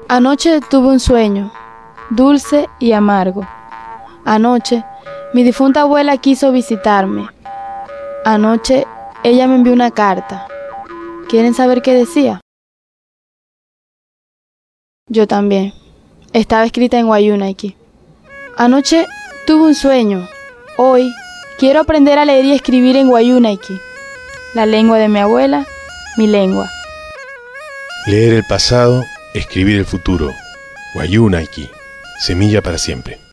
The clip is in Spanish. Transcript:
Anoche tuve un sueño, dulce y amargo. Anoche, mi difunta abuela quiso visitarme. Anoche, ella me envió una carta. ¿Quieren saber qué decía? Yo también. Estaba escrita en Wayuunaiki. Anoche tuve un sueño. Hoy quiero aprender a leer y escribir en Wayuunaiki, la lengua de mi abuela, mi lengua. Leer el pasado, escribir el futuro. Wayuunaiki, semilla para siempre.